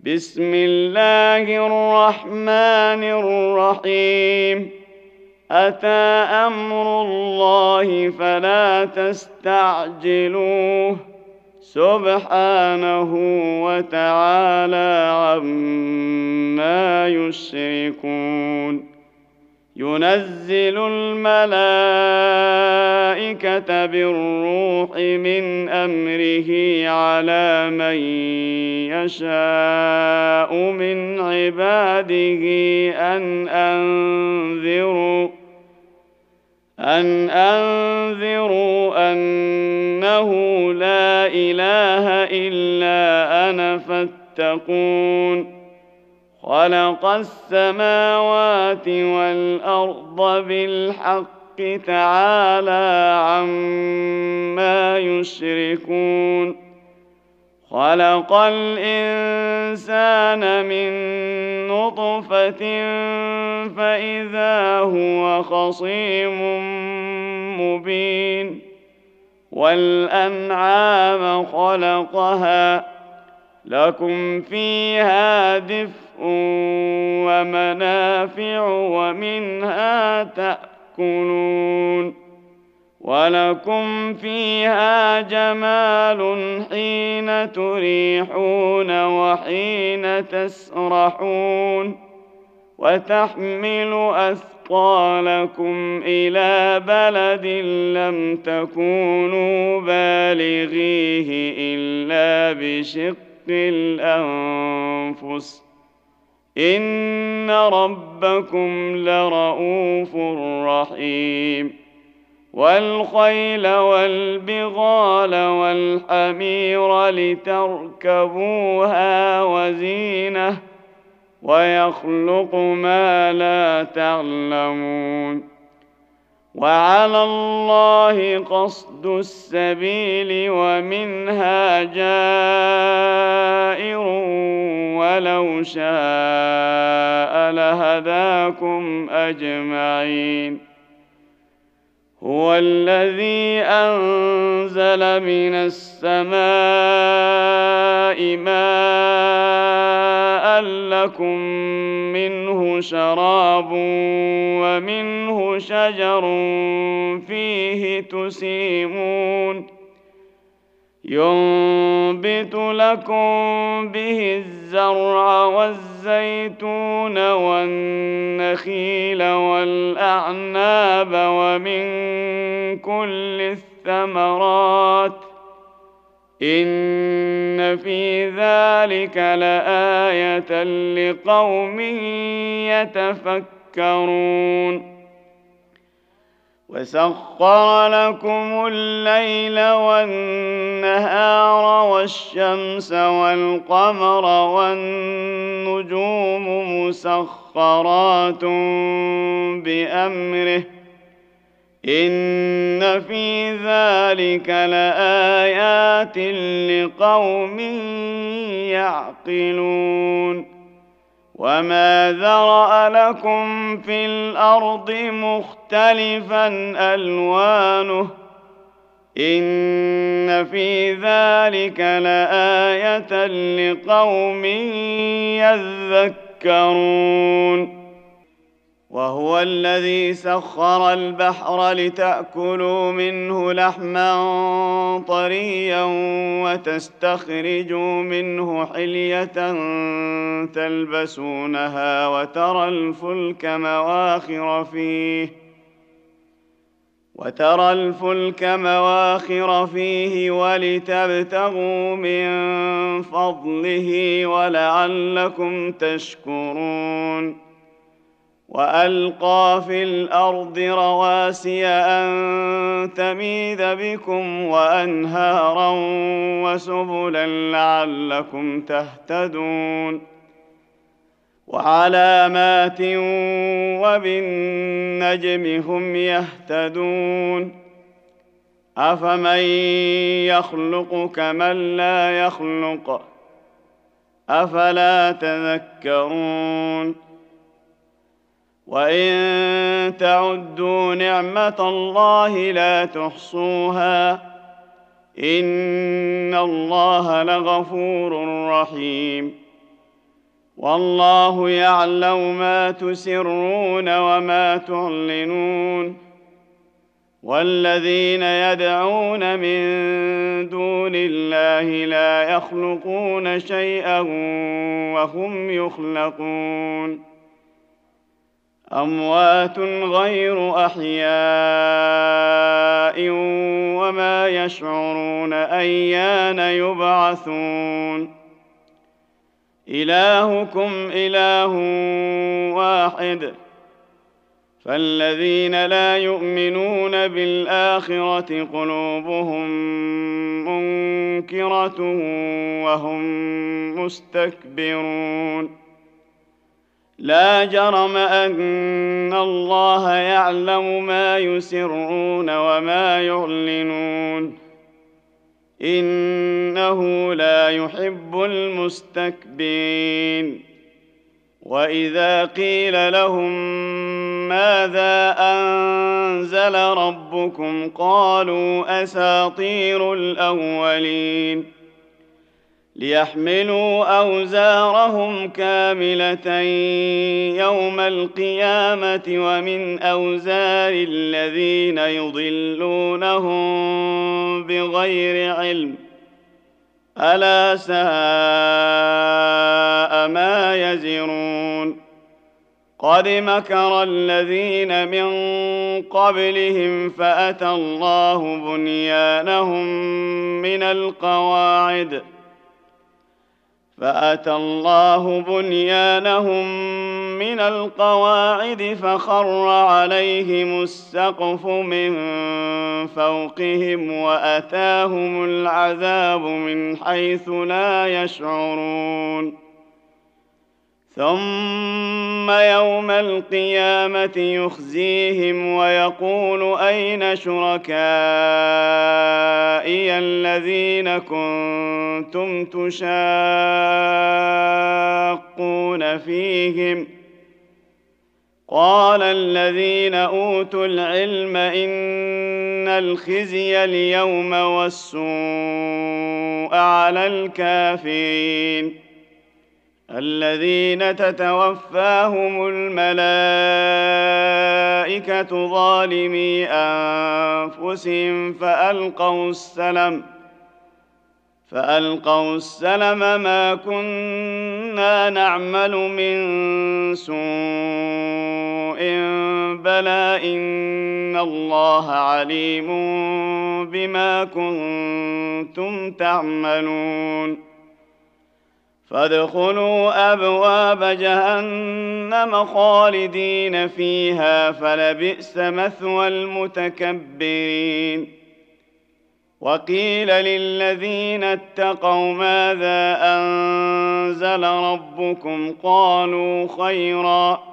بسم الله الرحمن الرحيم. أتى أمر الله فلا تستعجلوه سبحانه وتعالى عما يشركون. ينزل الملائكة بالروح من أمره على من يشاء من عباده أن أنذروا أنه لا إله إلا أنا فاتقون. خلق السماوات والأرض بالحق تعالى عما يشركون. خلق الإنسان من نطفة فإذا هو خصيم مبين. والأنعام خلقها لكم فيها دفء ومنافع ومنها تأكلون. ولكم فيها جمال حين تريحون وحين تسرحون. وتحمل أثقالكم إلى بلد لم تكونوا بالغيه إلا بشق الأنفس إن ربكم لرؤوف رحيم. والخيل والبغال والحمير لتركبوها وزينة ويخلق ما لا تعلمون. وعلى الله قصد السبيل ومنها جائر ولو شاء لهداكم أجمعين. هو الذي أنزل من السماء ماء لكم منه شراب ومنه شجر فيه تسيمون. ينبت لكم به الزرع والزيتون والنخيل والأعناب ومن كل الثمرات إن في ذلك لآية لقوم يتفكرون. وسخر لكم الليل والنهار والشمس والقمر والنجوم مسخرات بأمره إن في ذلك لآيات لقوم يعقلون. وما ذرأ لكم في الأرض مختلفا ألوانه إن في ذلك لآية لقوم يذكرون. وهو الذي سخر البحر لتأكلوا منه لحما طريا وتستخرجوا منه حلية تلبسونها وترى الفلك مواخر فيه ولتبتغوا من فضله ولعلكم تشكرون. وألقى في الأرض رواسي أن تميد بكم وأنهارا وسبلا لعلكم تهتدون. وعلامات وبالنجم هم يهتدون. أفمن يخلق كمن لا يخلق أفلا تذكرون. وإن تعدوا نعمة الله لا تحصوها إن الله لغفور رحيم. والله يعلم ما تسرون وما تعلنون. والذين يدعون من دون الله لا يخلقون شيئا وهم يخلقون، أموات غير أحياء وما يشعرون أيان يبعثون. إلهكم إله واحد، فالذين لا يؤمنون بالآخرة قلوبهم منكرة وهم مستكبرون. لا جرم أن الله يعلم ما يسرون وما يعلنون، إنه لا يحب المستكبرين. وإذا قيل لهم ماذا أنزل ربكم قالوا أساطير الأولين، ليحملوا أوزارهم كاملة يوم القيامة ومن أوزار الذين يضلونهم بغير علم، ألا ساء ما يزرون. قد مكر الذين من قبلهم فأتى الله بنيانهم من القواعد فخر عليهم السقف من فوقهم وأتاهم العذاب من حيث لا يشعرون. ثم يوم القيامة يخزيهم ويقول أين شركائي الذين كنتم تشاقون فيهم؟ قال الذين أوتوا العلم إن الخزي اليوم والسوء على الكافرين الذين تتوفاهم الملائكة ظالمي أنفسهم فألقوا السلم ما كنا نعمل من سوء بلى إن الله عليم بما كنتم تعملون. فادخلوا أبواب جهنم خالدين فيها فلبئس مثوى المتكبرين. وقيل للذين اتقوا ماذا أنزل ربكم قالوا خيرا،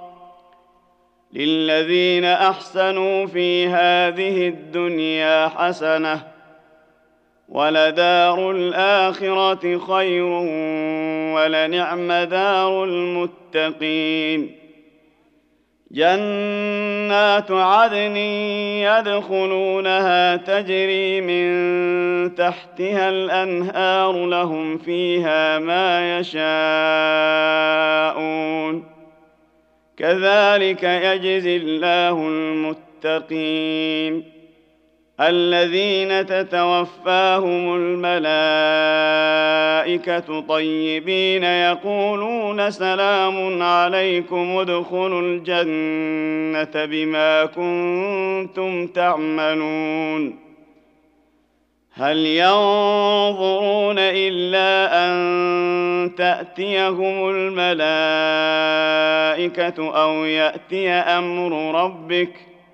للذين أحسنوا في هذه الدنيا حسنة ولدار الآخرة خير ولنعم دار المتقين. جنات عدن يدخلونها تجري من تحتها الأنهار لهم فيها ما يشاءون، كذلك يجزي الله المتقين الذين تتوفاهم الملائكة طيبين يقولون سلام عليكم ادخلوا الجنة بما كنتم تعملون. هل ينظرون إلا أن تأتيهم الملائكة أو يأتي أمر ربك؟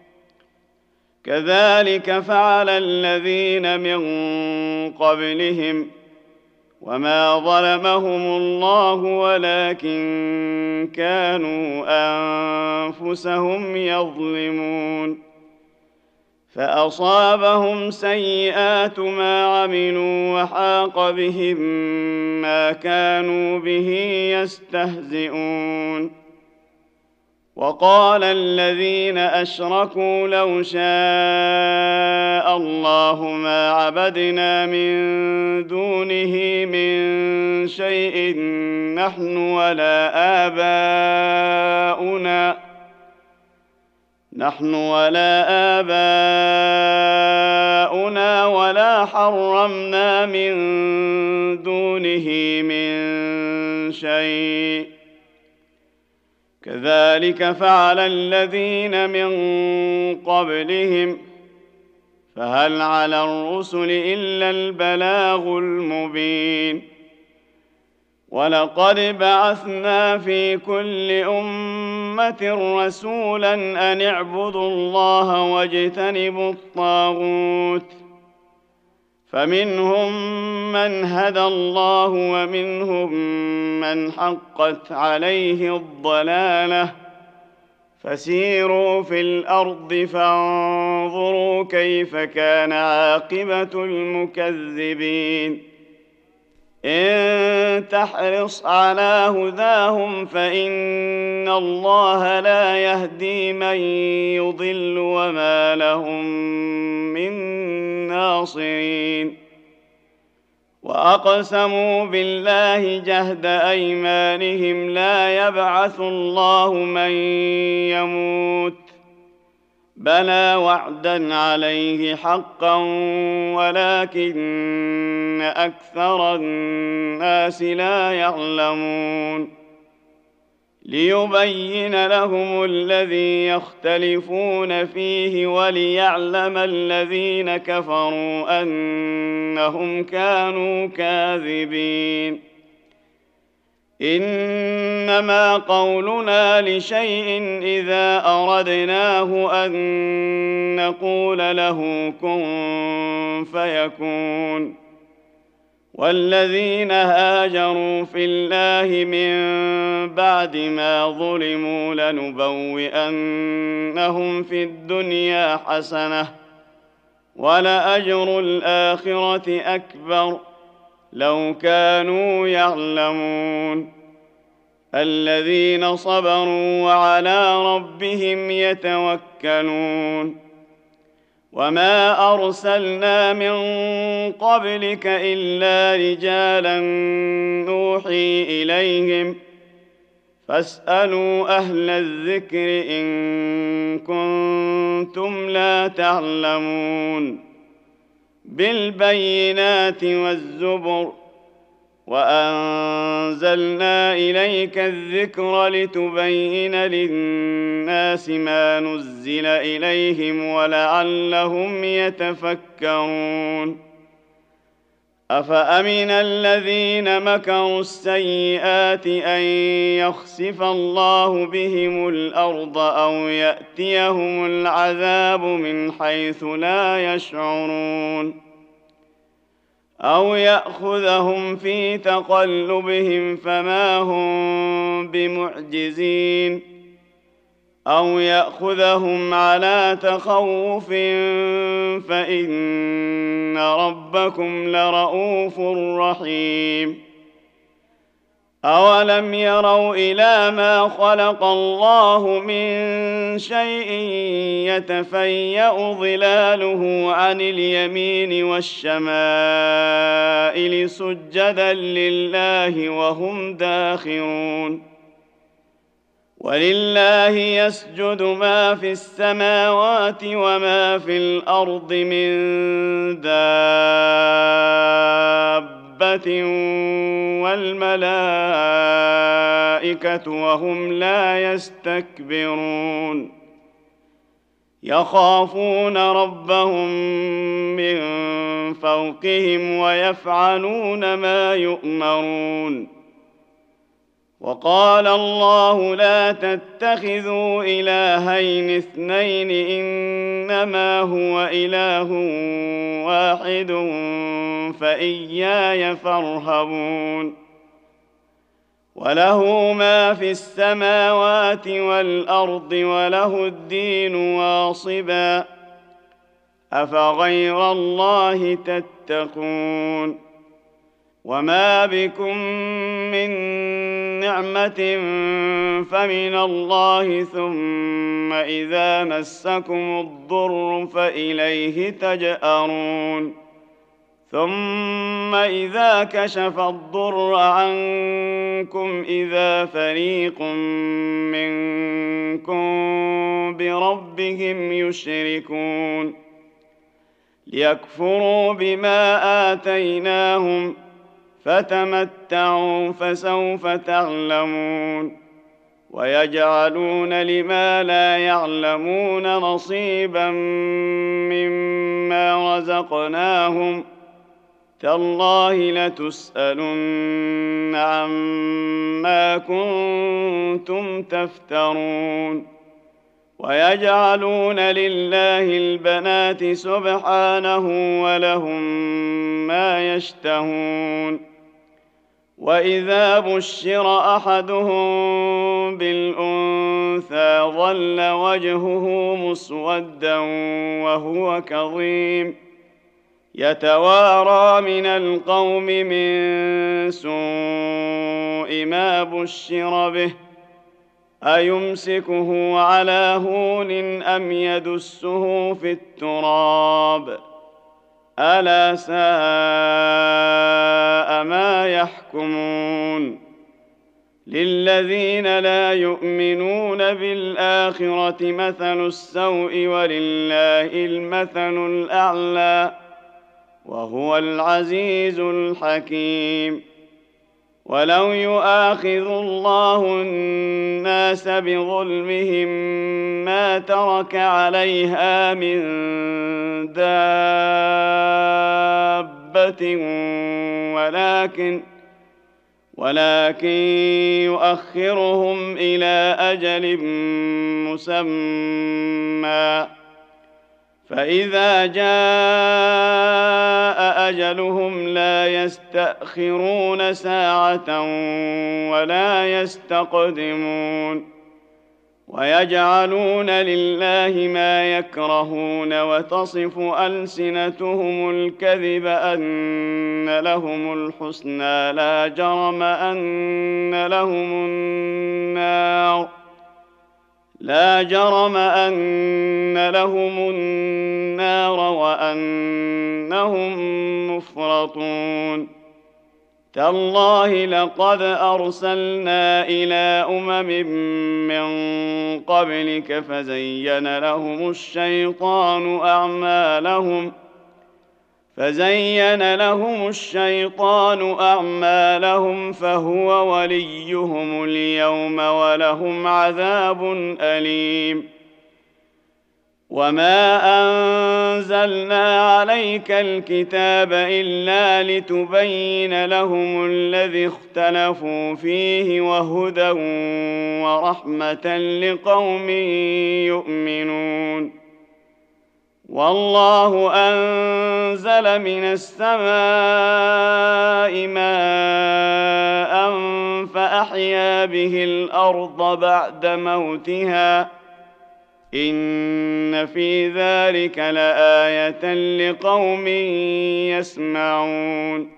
كذلك فعل الذين من قبلهم وما ظلمهم الله ولكن كانوا أنفسهم يظلمون. فأصابهم سيئات ما عملوا وحاق بهم ما كانوا به يستهزئون. وقال الذين أشركوا لو شاء شاء الله ما عبدنا من دونه من شيء نحن ولا آباؤنا ولا حرمنا من دونه من شيء كذلك فعل الذين من قبلهم فهل على الرسل إلا البلاغ المبين ولقد بعثنا في كل أمة رسولا أن اعبدوا الله واجتنبوا الطاغوت فمنهم من هدى الله ومنهم من حقت عليه الضلالة فسيروا في الأرض فانظروا كيف كان عاقبة المكذبين إن تحرص على هداهم فإن الله لا يهدي من يضل وما لهم من ناصرين وأقسموا بالله جهد أيمانهم لا يبعث الله من يموت بلى وعدا عليه حقا ولكن أكثر الناس لا يعلمون ليبين لهم الذي يختلفون فيه وليعلم الذين كفروا أنهم كانوا كاذبين إنما قولنا لشيء إذا أردناه أن نقول له كن فيكون والذين هاجروا في الله من بعد ما ظلموا لنبوئنهم في الدنيا حسنة ولأجر الآخرة أكبر لو كانوا يعلمون الذين صبروا وعلى ربهم يتوكلون وما أرسلنا من قبلك إلا رجالا نوحي إليهم فاسألوا أهل الذكر إن كنتم لا تعلمون بالبينات والزبر وأنزلنا إليك الذكر لتبين للناس ما نزل إليهم ولعلهم يتفكرون أفأمن الذين مكروا السيئات أن يخسف الله بهم الأرض أو يأتيهم العذاب من حيث لا يشعرون أو يأخذهم في تقلبهم فما هم بمعجزين أو يأخذهم على تخوف فإن ربكم لرؤوف رحيم أولم يروا إلى ما خلق الله من شيء يتفيأ ظلاله عن اليمين والشمائل سجدا لله وهم داخرون ولله يسجد ما في السماوات وما في الأرض من دابة والملائكة وهم لا يستكبرون يخافون ربهم من فوقهم ويفعلون ما يؤمرون وقال الله لا تتخذوا إلهين اثنين إنما هو إله واحد فإياي فارهبون وله ما في السماوات والأرض وله الدين واصبا أفغير الله تتقون وما بكم من نعمة فمن الله، ثم إذا مسكم الضر فإليه تجأرون. ثم إذا كشف الضر عنكم إذا فريق منكم بربهم يشركون، ليكفروا بما آتيناهم، فتمتعوا فسوف تعلمون. ويجعلون لما لا يعلمون نصيبا مما رزقناهم، تالله لتسألن عما كنتم تفترون. ويجعلون لله البنات سبحانه ولهم ما يشتهون. وإذا بشر أحدهم بالأنثى ظل وجهه مسودا وهو كظيم، يتوارى من القوم من سوء ما بشر به، أيمسكه على هون أم يدسه في التراب، ألا ساء ما يحكمون. للذين لا يؤمنون بالآخرة مثل السوء ولله المثل الأعلى وهو العزيز الحكيم. ولو يؤاخذ الله الناس بظلمهم ما ترك عليها من دابة ولكن يؤخرهم إلى أجل مسمى، فإذا جاء أجلهم لا يستأخرون ساعة ولا يستقدمون. ويجعلون لله ما يكرهون وتصف ألسنتهم الكذب أن لهم الحسنى لا جرم أن لهم النار وأنهم مفرطون. تالله لقد أرسلنا إلى أمم من قبلك فزين لهم الشيطان أعمالهم فهو وليهم اليوم ولهم عذاب أليم. وما أنزلنا عليك الكتاب إلا لتبين لهم الذي اختلفوا فيه وهدى ورحمة لقوم يؤمنون. والله أنزل من السماء ماء فأحيا به الأرض بعد موتها، إن في ذلك لآية لقوم يسمعون.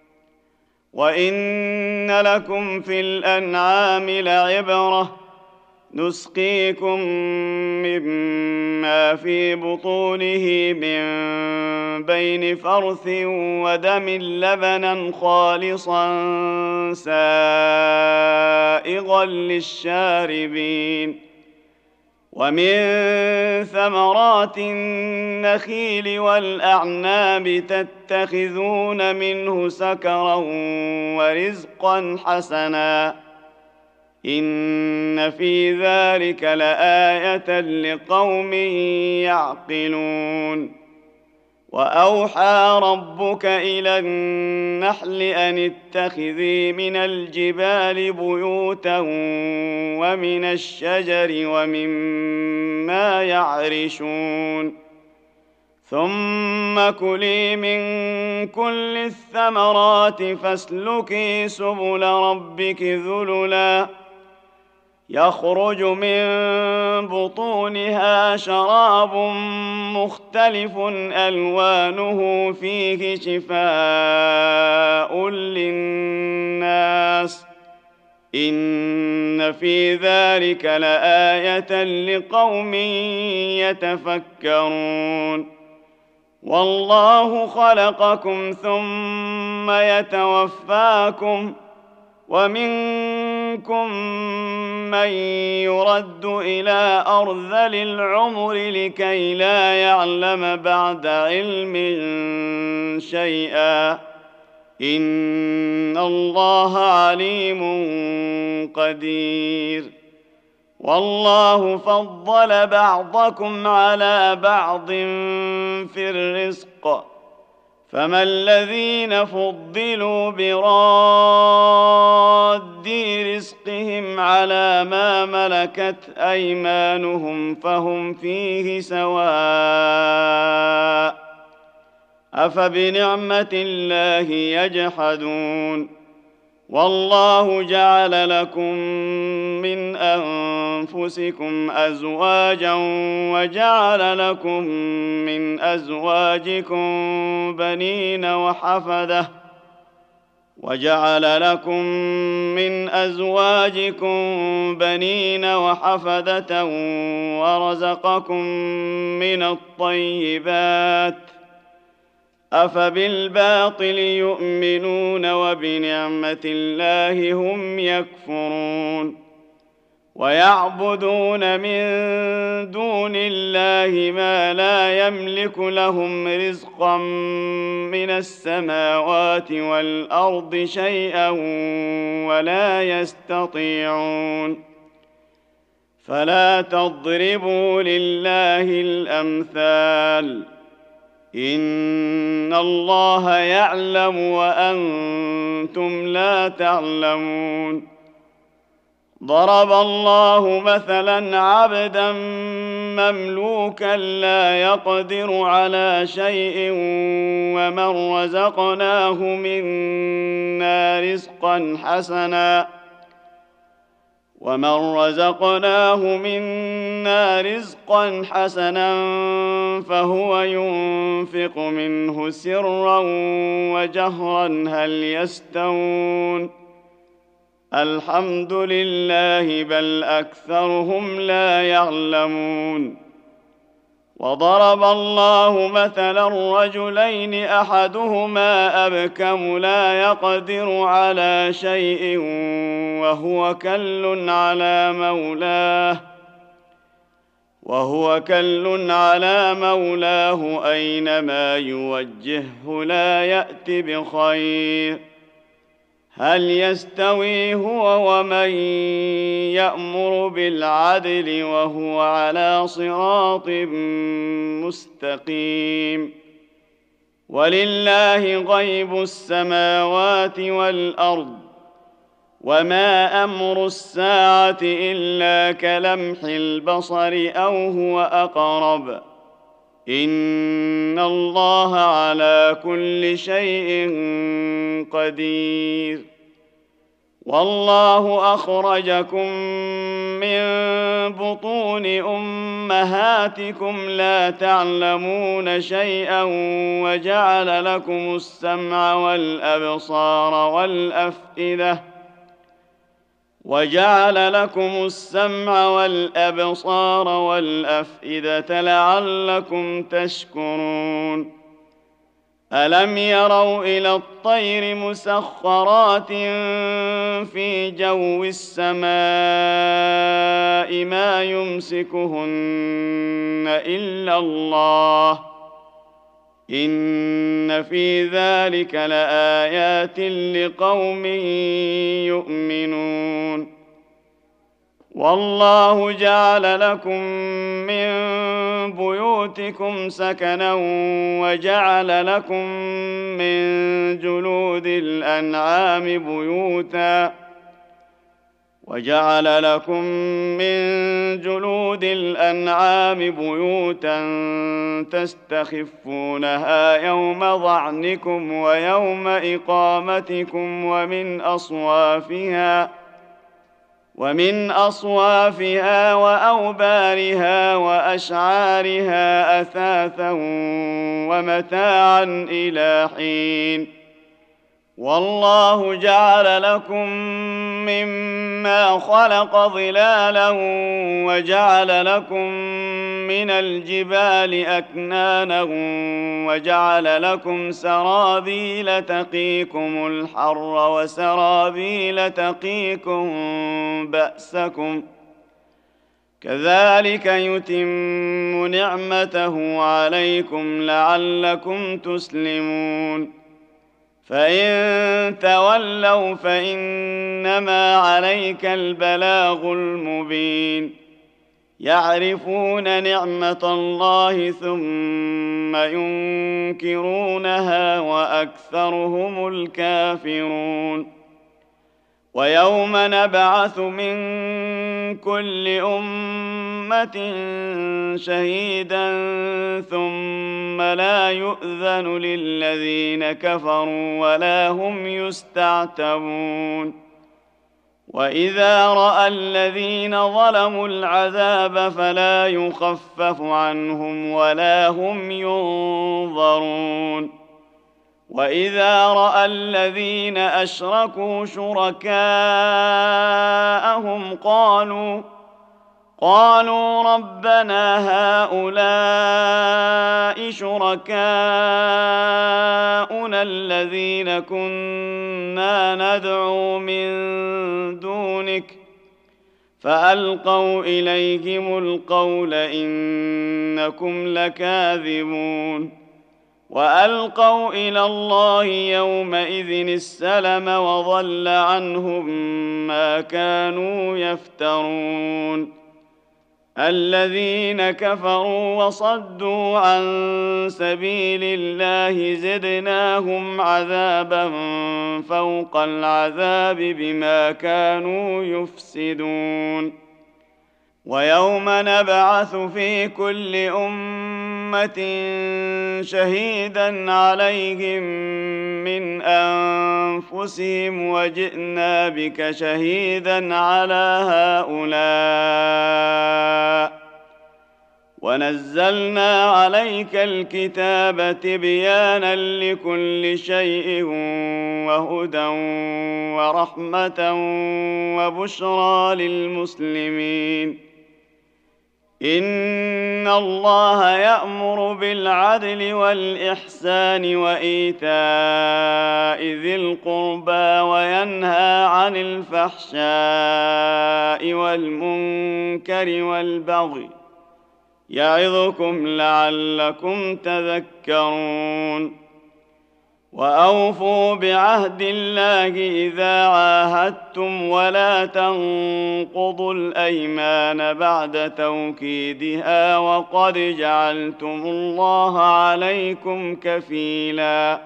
وإن لكم في الأنعام لعبرة، نسقيكم مما في بطونه من بين فرث ودم لبنا خالصا سائغا للشاربين، ومن ثمرات النخيل والأعناب تتخذون منه سكرا ورزقا حسنا، إن في ذلك لآية لقوم يعقلون. وأوحى ربك إلى النحل أن اتخذي من الجبال بيوتا ومن الشجر ومما يعرشون، ثم كلي من كل الثمرات فاسلكي سبل ربك ذللا يخرج من بطونها شراب مختلف ألوانه فيه شفاء للناس إن في ذلك لآية لقوم يتفكرون والله خلقكم ثم يتوفاكم ومنكم من يرد إلى أرذل العمر لكي لا يعلم بعد علم شيئا إن الله عليم قدير والله فضل بعضكم على بعض في الرزق فما الذين فضلوا براد رزقهم على ما ملكت أيمانهم فهم فيه سواء أفبنعمة الله يجحدون والله جعل لكم من أنفسكم أزواجا وجعل لكم من أزواجكم بنين وحفدة ورزقكم من الطيبات أفبالباطل يؤمنون وبنعمة الله هم يكفرون ويعبدون من دون الله ما لا يملك لهم رزقا من السماوات والأرض شيئا ولا يستطيعون فلا تضربوا لله الأمثال إن الله يعلم وأنتم لا تعلمون ضرب الله مثلا عبدا مملوكا لا يقدر على شيء ومن رزقناه منا رزقا حسنا فهو ينفق منه سرا وجهرا هل يستوون الحمد لله بل أكثرهم لا يعلمون وضرب الله مثلا رجلين أحدهما أبكم لا يقدر على شيء وهو كل على مولاه أينما يوجهه لا يأت بخير هل يستوي هو ومن يأمر بالعدل وهو على صراط مستقيم ولله غيب السماوات والأرض وما أمر الساعة إلا كلمح البصر أو هو أقرب إن الله على كل شيء قدير والله أخرجكم من بطون أمهاتكم لا تعلمون شيئا وجعل لكم السمع والأبصار والأفئدة لعلكم تشكرون ألم يروا إلى الطير مسخرات في جو السماء ما يمسكهن إلا الله إن في ذلك لآيات لقوم يؤمنون والله جعل لكم من بيوتكم سكنا وجعل لكم من جلود الأنعام بيوتا تستخفونها يوم ظعنكم ويوم إقامتكم ومن أصوافها وأوبارها وأشعارها أثاثا ومتاعا إلى حين. والله جعل لكم مما خلق ظلالا وجعل لكم من الجبال أكنانا وجعل لكم سرابيل تقيكم الحر وسرابيل تقيكم بأسكم كذلك يتم نعمته عليكم لعلكم تسلمون. فإن تولوا فإنما عليك البلاغ المبين. يعرفون نعمة الله ثم ينكرونها وأكثرهم الكافرون. ويوم نبعث من كل أمة شهيدا ثم لا يؤذن للذين كفروا ولا هم يستعتبون. وإذا رأى الذين ظلموا العذاب فلا يخفف عنهم ولا هم ينظرون. وإذا رأى الذين أشركوا شركاءهم قالوا ربنا هؤلاء شركاؤنا الذين كنا ندعو من دونك فألقوا إليهم القول إنكم لكاذبون. وألقوا إلى الله يومئذ السلم وضل عنهم ما كانوا يفترون. الذين كفروا وصدوا عن سبيل الله زدناهم عذابا فوق العذاب بما كانوا يفسدون. ويوم نبعث في كل أمة شهيدا عليهم من أنفسهم وجئنا بك شهيدا على هؤلاء ونزلنا عليك الكتاب تبيانا لكل شيء وهدى ورحمة وبشرى للمسلمين. إن الله يأمر بالعدل والإحسان وإيتاء ذي القربى وينهى عن الفحشاء والمنكر والبغي يعظكم لعلكم تذكرون. وأوفوا بعهد الله إذا عاهدتم ولا تنقضوا الأيمان بعد توكيدها وقد جعلتم الله عليكم كفيلا.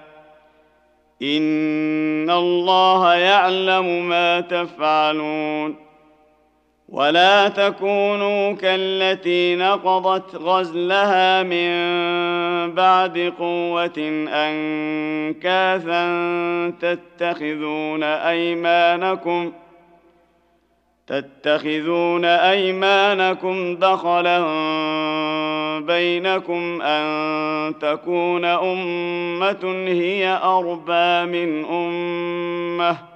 إن الله يعلم ما تفعلون. ولا تكونوا كالتي نقضت غزلها من بعد قوة أنكاثا تتخذون أيمانكم دخلا بينكم أن تكون أمة هي أربى من أمة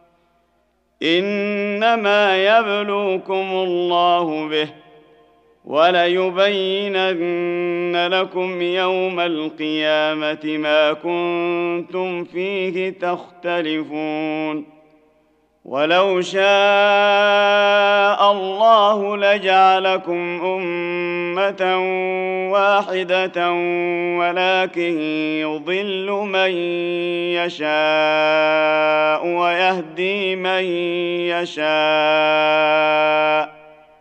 إنما يبلوكم الله به وليبينن لكم يوم القيامة ما كنتم فيه تختلفون. ولو شاء الله لجعلكم أمة واحدة ولكن يضل من يشاء ويهدي من يشاء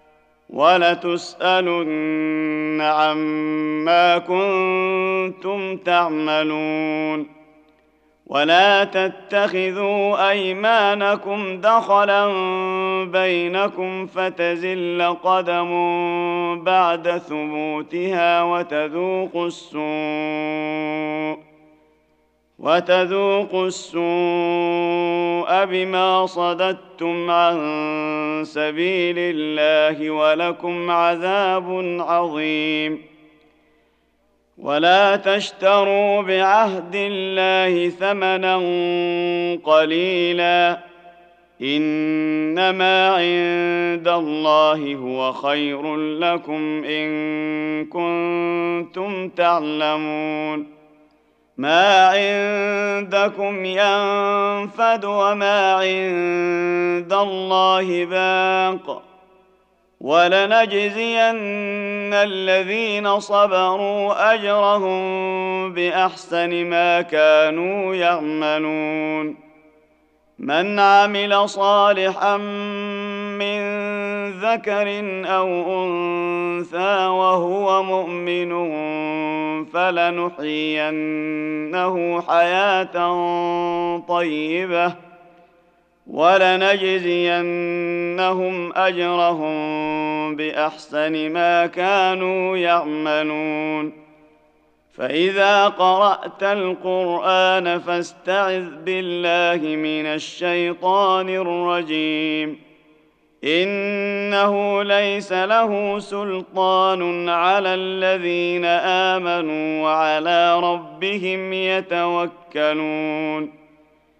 ولتسألن عما كنتم تعملون. ولا تتخذوا أيمانكم دخلا بينكم فتزل قدم بعد ثبوتها وتذوقوا السوء بما صددتم عن سبيل الله ولكم عذاب عظيم. ولا تشتروا بعهد الله ثمنا قليلا، إنما عند الله هو خير لكم إن كنتم تعلمون. ما عندكم ينفد وما عند الله باق، ولنجزين الذين صبروا أجرهم بأحسن ما كانوا يعملون. من عمل صالحا من ذكر أو أنثى وهو مؤمن فلنحيينه حياة طيبة ولنجزينهم أجرهم بأحسن ما كانوا يعملون. فإذا قرأت القرآن فاستعذ بالله من الشيطان الرجيم، إنه ليس له سلطان على الذين آمنوا وعلى ربهم يتوكلون.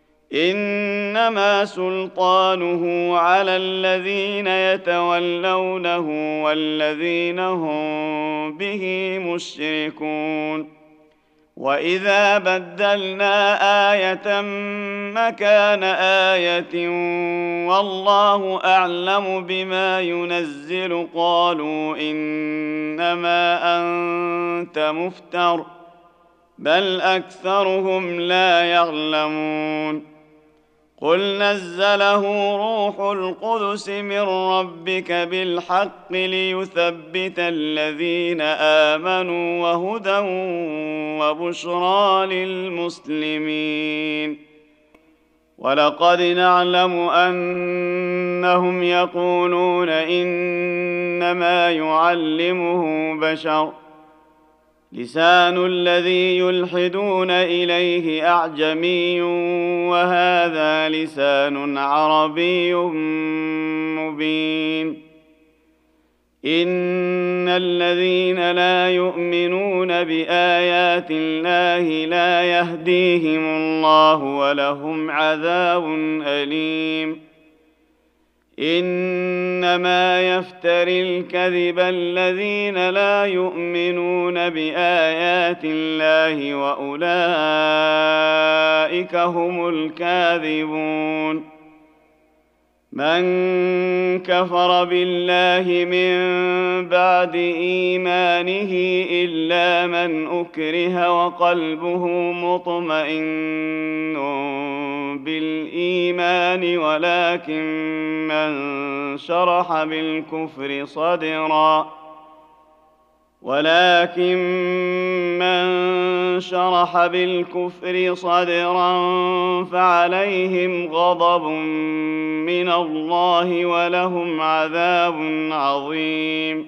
إنما سلطانه على الذين يتولونه والذين هم به مشركون. وإذا بدلنا آية مكان آية والله أعلم بما ينزل قالوا إنما أنت مفتر بل أكثرهم لا يعلمون. قل نزله روح القدس من ربك بالحق ليثبت الذين آمنوا وهدى وبشرى للمسلمين. ولقد نعلم أنهم يقولون إنما يعلمه بشر، لسان الذي يلحدون إليه أعجمي وهذا لسان عربي مبين. إن الذين لا يؤمنون بآيات الله لا يهديهم الله ولهم عذاب أليم. إنما يفتري الكذب الذين لا يؤمنون بآيات الله وأولئك هم الكاذبون. من كفر بالله من بعد إيمانه إلا من أكره وقلبه مطمئن بالإيمان ولكن من شرح بالكفر صدرا فعليهم غضب من الله ولهم عذاب عظيم.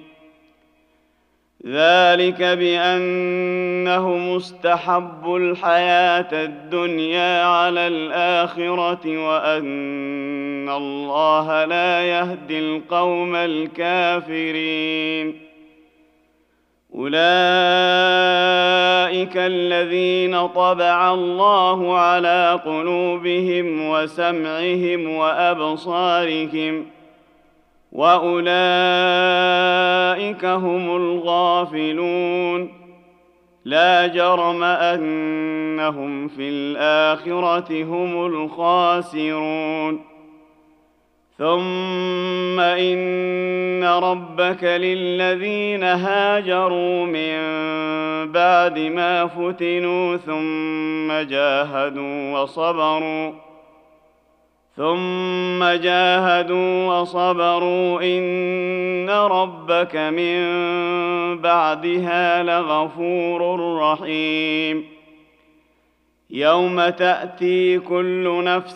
ذلك بأنه مستحب الحياة الدنيا على الآخرة وأن الله لا يهدي القوم الكافرين. أولئك الذين طبع الله على قلوبهم وسمعهم وأبصارهم وأولئك هم الغافلون. لا جرم أنهم في الآخرة هم الخاسرون. ثم إن ربك للذين هاجروا من بعد ما فتنوا ثم جاهدوا وصبروا إن ربك من بعدها لغفور رحيم. يوم تأتي كل نفس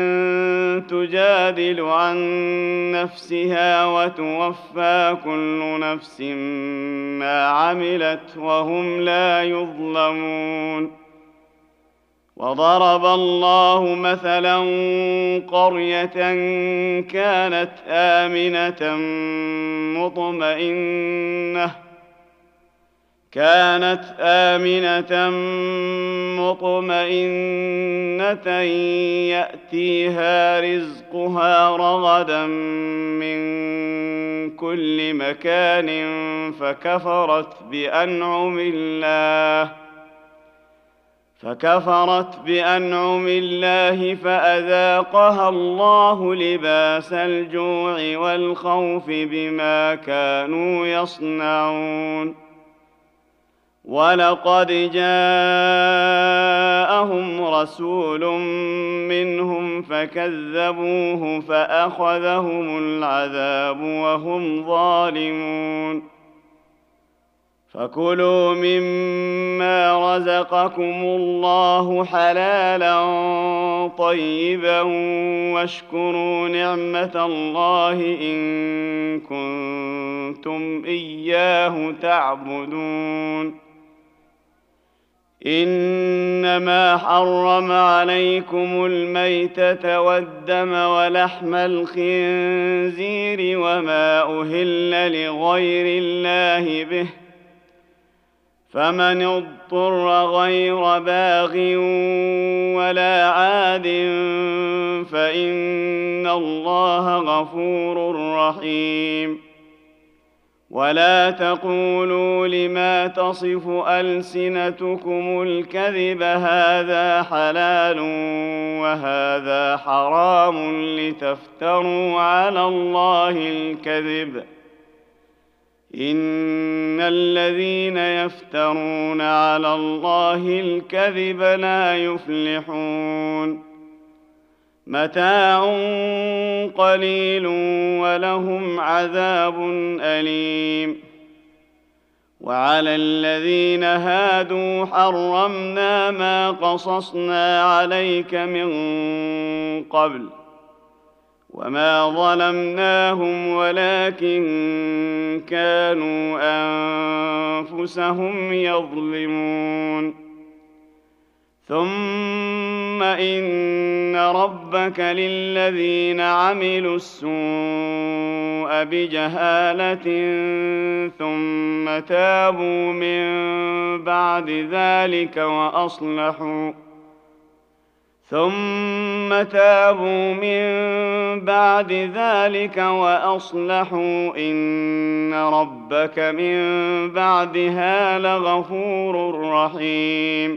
تجادل عن نفسها وتوفى كل نفس ما عملت وهم لا يظلمون. وضرب الله مثلا قرية كانت آمنة مطمئنة يأتيها رزقها رغدا من كل مكان فكفرت بأنعم الله فأذاقها الله لباس الجوع والخوف بما كانوا يصنعون. ولقد جاءهم رسول منهم فكذبوه فأخذهم العذاب وهم ظالمون. فكلوا مما رزقكم الله حلالا طيبا واشكروا نعمة الله إن كنتم إياه تعبدون. إنما حرم عليكم الميتة والدم ولحم الخنزير وما أهل لغير الله به، فمن اضطر غير باغ ولا عاد فإن الله غفور رحيم. ولا تقولوا لما تصف ألسنتكم الكذب هذا حلال وهذا حرام لتفتروا على الله الكذب، إن الذين يفترون على الله الكذب لا يفلحون. متاع قليل ولهم عذاب أليم. وعلى الذين هادوا حرمنا ما قصصنا عليك من قبل وما ظلمناهم ولكن كانوا أنفسهم يظلمون. ثم إن ربك للذين عملوا السوء بجهالة ثم تابوا من بعد ذلك وأصلحوا إن ربك من بعدها لغفور رحيم.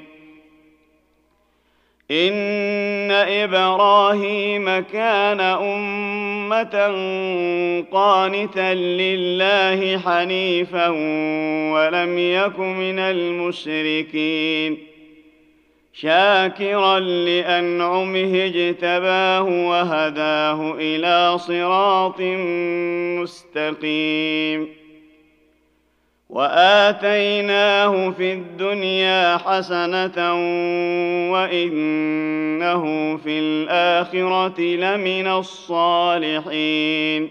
إن إبراهيم كان أمة قانتا لله حنيفا ولم يك من المشركين، شاكرا لأنعمه اجتباه وهداه إلى صراط مستقيم. وآتيناه في الدنيا حسنة وإنه في الآخرة لمن الصالحين.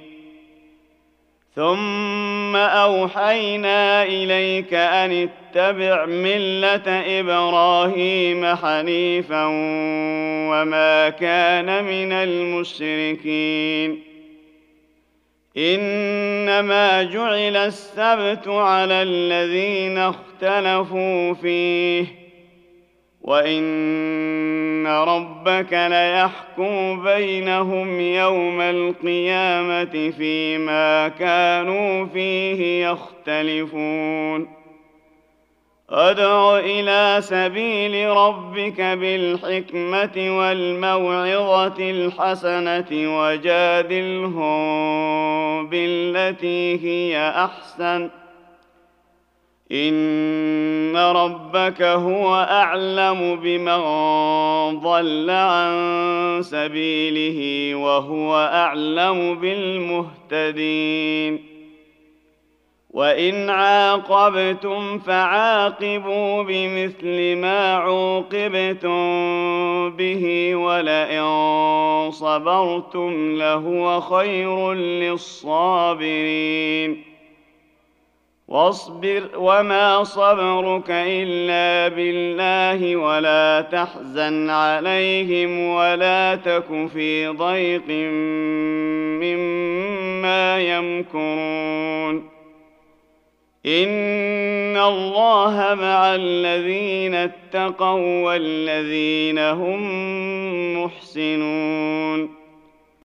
ثم أوحينا إليك أن اتبع ملة إبراهيم حنيفا وما كان من المشركين. إنما جعل السبت على الذين اختلفوا فيه وإن ربك ليحكم بينهم يوم القيامة فيما كانوا فيه يختلفون. ادع إلى سبيل ربك بالحكمة والموعظة الحسنة وجادلهم بالتي هي أحسن، إن ربك هو أعلم بمن ضل عن سبيله وهو أعلم بالمهتدين. وإن عاقبتم فعاقبوا بمثل ما عوقبتم به ولئن صبرتم لهو خير للصابرين. واصبر وما صبرك إلا بالله ولا تحزن عليهم ولا تك في ضيق مما يمكرون إن الله مع الذين اتقوا والذين هم محسنون